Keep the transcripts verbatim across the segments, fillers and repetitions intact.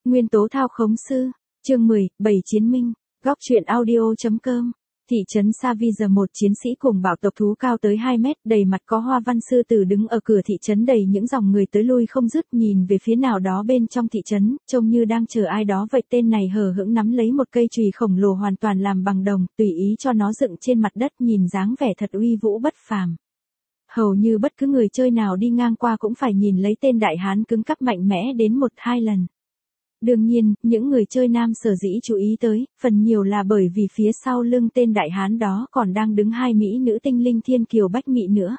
Nguyên tố thao khống sư, chương mười, bảy chiến minh, góc truyện audio.com. Thị trấn Savige, một chiến sĩ cuồng bạo tộc thú cao tới hai mét, đầy mặt có hoa văn sư tử đứng ở cửa thị trấn, đầy những dòng người tới lui không dứt, nhìn về phía nào đó bên trong thị trấn, trông như đang chờ ai đó vậy. Tên này hờ hững nắm lấy một cây chùy khổng lồ hoàn toàn làm bằng đồng, tùy ý cho nó dựng trên mặt đất, nhìn dáng vẻ thật uy vũ bất phàm. Hầu như bất cứ người chơi nào đi ngang qua cũng phải nhìn lấy tên đại hán cứng cắp mạnh mẽ đến một hai lần. Đương nhiên, những người chơi nam sở dĩ chú ý tới, phần nhiều là bởi vì phía sau lưng tên đại hán đó còn đang đứng hai mỹ nữ tinh linh thiên kiều bách mỹ nữa.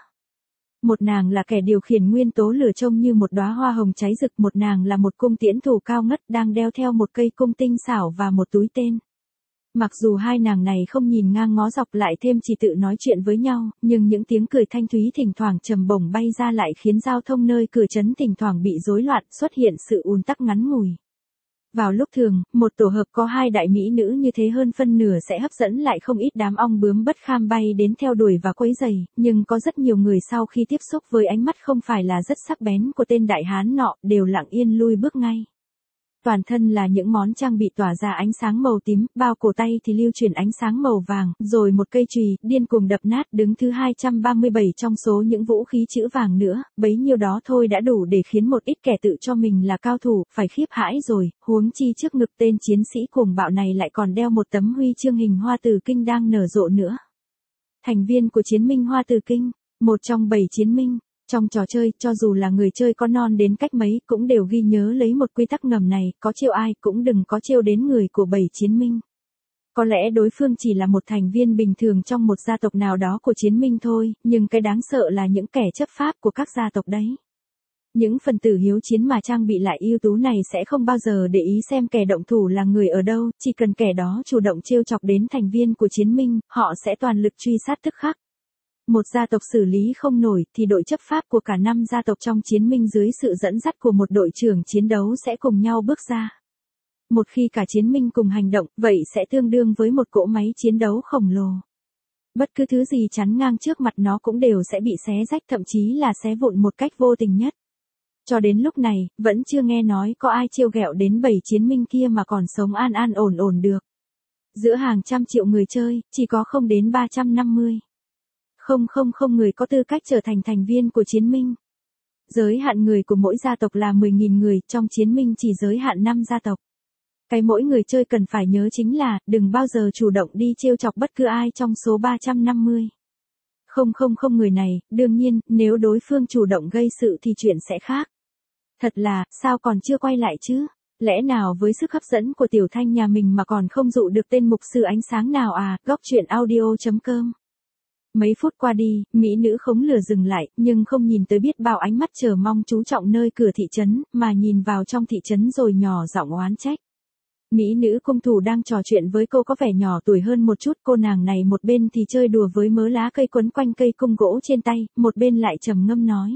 Một nàng là kẻ điều khiển nguyên tố lửa trông như một đóa hoa hồng cháy rực, một nàng là một cung tiễn thủ cao ngất đang đeo theo một cây cung tinh xảo và một túi tên. Mặc dù hai nàng này không nhìn ngang ngó dọc, lại thêm chỉ tự nói chuyện với nhau, nhưng những tiếng cười thanh thúy thỉnh thoảng trầm bổng bay ra lại khiến giao thông nơi cửa trấn thỉnh thoảng bị rối loạn, xuất hiện sự ùn tắc ngắn ngủi. Vào lúc thường, một tổ hợp có hai đại mỹ nữ như thế hơn phân nửa sẽ hấp dẫn lại không ít đám ong bướm bất kham bay đến theo đuổi và quấy rầy, nhưng có rất nhiều người sau khi tiếp xúc với ánh mắt không phải là rất sắc bén của tên đại hán nọ, đều lặng yên lui bước ngay. Toàn thân là những món trang bị tỏa ra ánh sáng màu tím, bao cổ tay thì lưu chuyển ánh sáng màu vàng, rồi một cây chùy điên cuồng đập nát, đứng thứ hai trăm ba mươi bảy trong số những vũ khí chữ vàng nữa, bấy nhiêu đó thôi đã đủ để khiến một ít kẻ tự cho mình là cao thủ phải khiếp hãi rồi, huống chi trước ngực tên chiến sĩ cuồng bạo này lại còn đeo một tấm huy chương hình hoa tử kinh đang nở rộ nữa. Thành viên của chiến minh hoa tử kinh, một trong bảy chiến minh. Trong trò chơi, cho dù là người chơi có non đến cách mấy, cũng đều ghi nhớ lấy một quy tắc ngầm này, có trêu ai cũng đừng có trêu đến người của bảy chiến minh. Có lẽ đối phương chỉ là một thành viên bình thường trong một gia tộc nào đó của chiến minh thôi, nhưng cái đáng sợ là những kẻ chấp pháp của các gia tộc đấy. Những phần tử hiếu chiến mà trang bị lại ưu tú này sẽ không bao giờ để ý xem kẻ động thủ là người ở đâu, chỉ cần kẻ đó chủ động trêu chọc đến thành viên của chiến minh, họ sẽ toàn lực truy sát tức khắc. Một gia tộc xử lý không nổi thì đội chấp pháp của cả năm gia tộc trong chiến minh dưới sự dẫn dắt của một đội trưởng chiến đấu sẽ cùng nhau bước ra. Một khi cả chiến minh cùng hành động, vậy sẽ tương đương với một cỗ máy chiến đấu khổng lồ. Bất cứ thứ gì chắn ngang trước mặt nó cũng đều sẽ bị xé rách, thậm chí là xé vụn một cách vô tình nhất. Cho đến lúc này, vẫn chưa nghe nói có ai trêu ghẹo đến bảy chiến minh kia mà còn sống an an ổn ổn được. Giữa hàng trăm triệu người chơi, chỉ có không đến ba trăm năm mươi. Không không không người có tư cách trở thành thành viên của chiến minh. Giới hạn người của mỗi gia tộc là mười nghìn người, trong chiến minh chỉ giới hạn năm gia tộc. Cái mỗi người chơi cần phải nhớ chính là, đừng bao giờ chủ động đi trêu chọc bất cứ ai trong số ba trăm năm mươi. Không không không người này, đương nhiên, nếu đối phương chủ động gây sự thì chuyện sẽ khác. Thật là, sao còn chưa quay lại chứ? Lẽ nào với sức hấp dẫn của tiểu thanh nhà mình mà còn không dụ được tên mục sư ánh sáng nào à? Góc truyện audio.com. Mấy phút qua đi, mỹ nữ khống lửa dừng lại, nhưng không nhìn tới biết bao ánh mắt chờ mong chú trọng nơi cửa thị trấn, mà nhìn vào trong thị trấn rồi nhỏ giọng oán trách. Mỹ nữ cung thủ đang trò chuyện với cô có vẻ nhỏ tuổi hơn một chút, cô nàng này một bên thì chơi đùa với mớ lá cây quấn quanh cây cung gỗ trên tay, một bên lại trầm ngâm nói.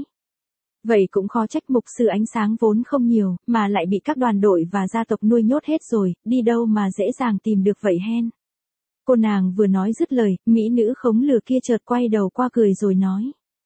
Vậy cũng khó trách mục sư ánh sáng vốn không nhiều, mà lại bị các đoàn đội và gia tộc nuôi nhốt hết rồi, đi đâu mà dễ dàng tìm được vậy hen. Cô nàng vừa nói dứt lời, mỹ nữ khống lửa kia chợt quay đầu qua cười rồi nói.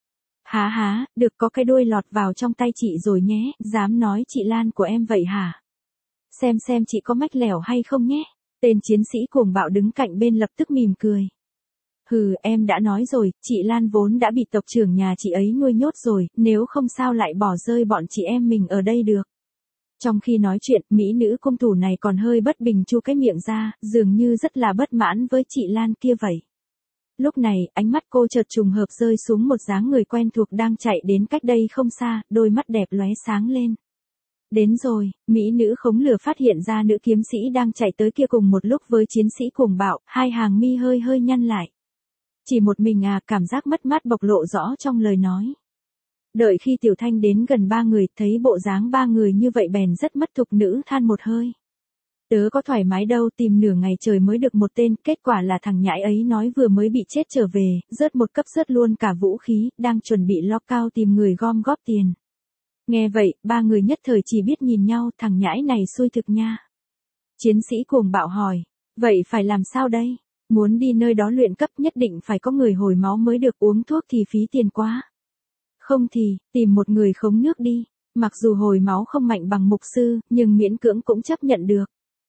Há há, được có cái đuôi lọt vào trong tay chị rồi nhé, dám nói chị Lan của em vậy hả? Xem xem chị có mách lẻo hay không nhé. Tên chiến sĩ cuồng bạo đứng cạnh bên lập tức mỉm cười. Hừ, em đã nói rồi, chị Lan vốn đã bị tộc trưởng nhà chị ấy nuôi nhốt rồi, nếu không sao lại bỏ rơi bọn chị em mình ở đây được. Trong khi nói chuyện, mỹ nữ cung thủ này còn hơi bất bình chu cái miệng ra, dường như rất là bất mãn với chị Lan kia vậy. Lúc này, ánh mắt cô chợt trùng hợp rơi xuống một dáng người quen thuộc đang chạy đến cách đây không xa, đôi mắt đẹp lóe sáng lên. Đến rồi, mỹ nữ khống lửa phát hiện ra nữ kiếm sĩ đang chạy tới kia cùng một lúc với chiến sĩ cuồng bạo, hai hàng mi hơi hơi nhăn lại. Chỉ một mình à, cảm giác mất mát bộc lộ rõ trong lời nói. Đợi khi Tiểu Thanh đến gần ba người, thấy bộ dáng ba người như vậy bèn rất mất thục nữ than một hơi. Tớ có thoải mái đâu, tìm nửa ngày trời mới được một tên, kết quả là thằng nhãi ấy nói vừa mới bị chết trở về, rớt một cấp rớt luôn cả vũ khí, đang chuẩn bị lo cao tìm người gom góp tiền. Nghe vậy, ba người nhất thời chỉ biết nhìn nhau, thằng nhãi này xui thực nha. Chiến sĩ cuồng bạo hỏi, vậy phải làm sao đây? Muốn đi nơi đó luyện cấp nhất định phải có người hồi máu mới được, uống thuốc thì phí tiền quá. Không thì, tìm một người khống nước đi. Mặc dù hồi máu không mạnh bằng mục sư, nhưng miễn cưỡng cũng chấp nhận được.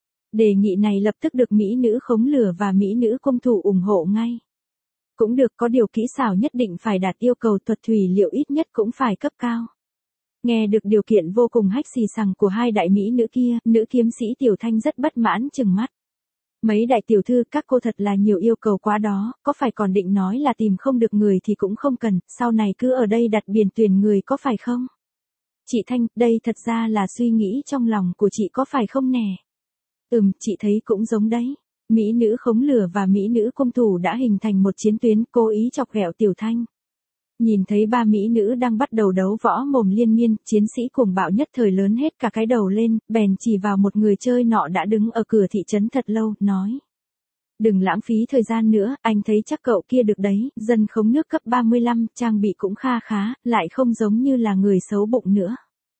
Đề nghị này lập tức được mỹ nữ khống lửa và mỹ nữ cung thủ ủng hộ ngay. Cũng được, có điều kỹ xảo nhất định phải đạt yêu cầu, thuật thủy liệu ít nhất cũng phải cấp cao. Nghe được điều kiện vô cùng hách xì xằng của hai đại mỹ nữ kia, nữ kiếm sĩ Tiểu Thanh rất bất mãn chừng mắt. Mấy đại tiểu thư, các cô thật là nhiều yêu cầu quá đó, có phải còn định nói là tìm không được người thì cũng không cần, sau này cứ ở đây đặt biển tuyển người có phải không? Chị Thanh, đây thật ra là suy nghĩ trong lòng của chị có phải không nè? Ừm, chị thấy cũng giống đấy. Mỹ nữ khống lửa và mỹ nữ cung thủ đã hình thành một chiến tuyến, cố ý chọc ghẹo Tiểu Thanh. Nhìn thấy ba mỹ nữ đang bắt đầu đấu võ mồm liên miên, chiến sĩ cuồng bạo nhất thời lớn hết cả cái đầu lên, bèn chỉ vào một người chơi nọ đã đứng ở cửa thị trấn thật lâu, nói. Đừng lãng phí thời gian nữa, anh thấy chắc cậu kia được đấy, dân khống nước cấp ba mươi lăm, trang bị cũng kha khá, lại không giống như là người xấu bụng nữa.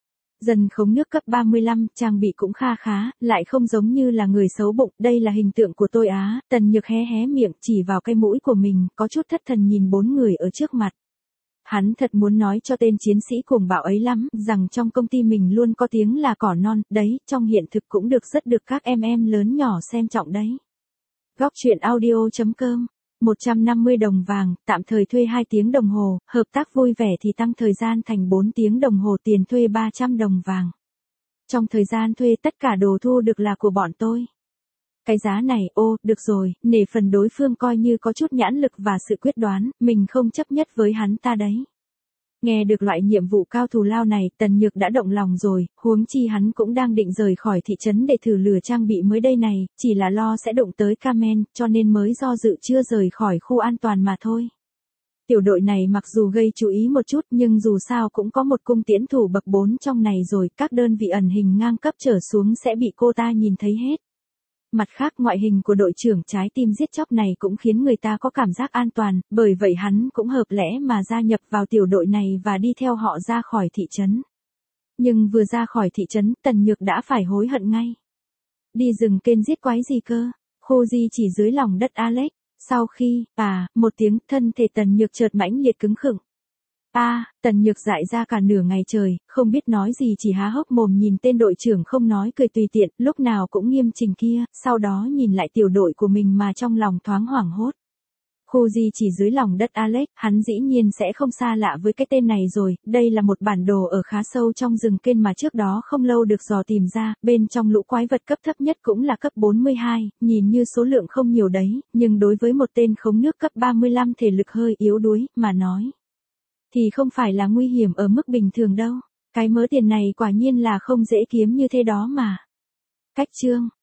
Dân khống nước cấp ba mươi lăm, trang bị cũng kha khá, lại không giống như là người xấu bụng, đây là hình tượng của tôi á. Tần Nhược hé hé miệng chỉ vào cái mũi của mình, có chút thất thần nhìn bốn người ở trước mặt. Hắn thật muốn nói cho tên chiến sĩ cuồng bạo ấy lắm, rằng trong công ty mình luôn có tiếng là cỏ non, đấy, trong hiện thực cũng được rất được các em em lớn nhỏ xem trọng đấy. Góc truyện audio chấm com, một trăm năm mươi đồng vàng, tạm thời thuê hai tiếng đồng hồ, hợp tác vui vẻ thì tăng thời gian thành bốn tiếng đồng hồ, tiền thuê ba trăm đồng vàng. Trong thời gian thuê tất cả đồ thu được là của bọn tôi. Cái giá này, ô, được rồi, nể phần đối phương coi như có chút nhãn lực và sự quyết đoán, mình không chấp nhất với hắn ta đấy. Nghe được loại nhiệm vụ cao thù lao này, Tần Nhược đã động lòng rồi, huống chi hắn cũng đang định rời khỏi thị trấn để thử lửa trang bị mới đây này, chỉ là lo sẽ đụng tới Carmen, cho nên mới do dự chưa rời khỏi khu an toàn mà thôi. Tiểu đội này mặc dù gây chú ý một chút nhưng dù sao cũng có một cung tiễn thủ bậc bốn trong này rồi, các đơn vị ẩn hình ngang cấp trở xuống sẽ bị cô ta nhìn thấy hết. Mặt khác, ngoại hình của đội trưởng trái tim giết chóc này cũng khiến người ta có cảm giác an toàn, bởi vậy hắn cũng hợp lẽ mà gia nhập vào tiểu đội này và đi theo họ ra khỏi thị trấn. Nhưng vừa ra khỏi thị trấn, Tần Nhược đã phải hối hận ngay. Đi rừng kên giết quái gì cơ? Khu di chỉ dưới lòng đất Alex. Sau khi, à, một tiếng, thân thể Tần Nhược chợt mãnh liệt cứng khựng. A, à, Tần Nhược dại ra cả nửa ngày trời, không biết nói gì, chỉ há hốc mồm nhìn tên đội trưởng không nói cười tùy tiện, lúc nào cũng nghiêm chỉnh kia, sau đó nhìn lại tiểu đội của mình mà trong lòng thoáng hoảng hốt. Khu di chỉ dưới lòng đất Alex, hắn dĩ nhiên sẽ không xa lạ với cái tên này rồi, đây là một bản đồ ở khá sâu trong rừng kên mà trước đó không lâu được dò tìm ra, bên trong lũ quái vật cấp thấp nhất cũng là cấp bốn mươi hai, nhìn như số lượng không nhiều đấy, nhưng đối với một tên khống nước cấp ba mươi lăm thể lực hơi yếu đuối, mà nói. Thì không phải là nguy hiểm ở mức bình thường đâu, cái mớ tiền này quả nhiên là không dễ kiếm như thế đó mà. Cách chương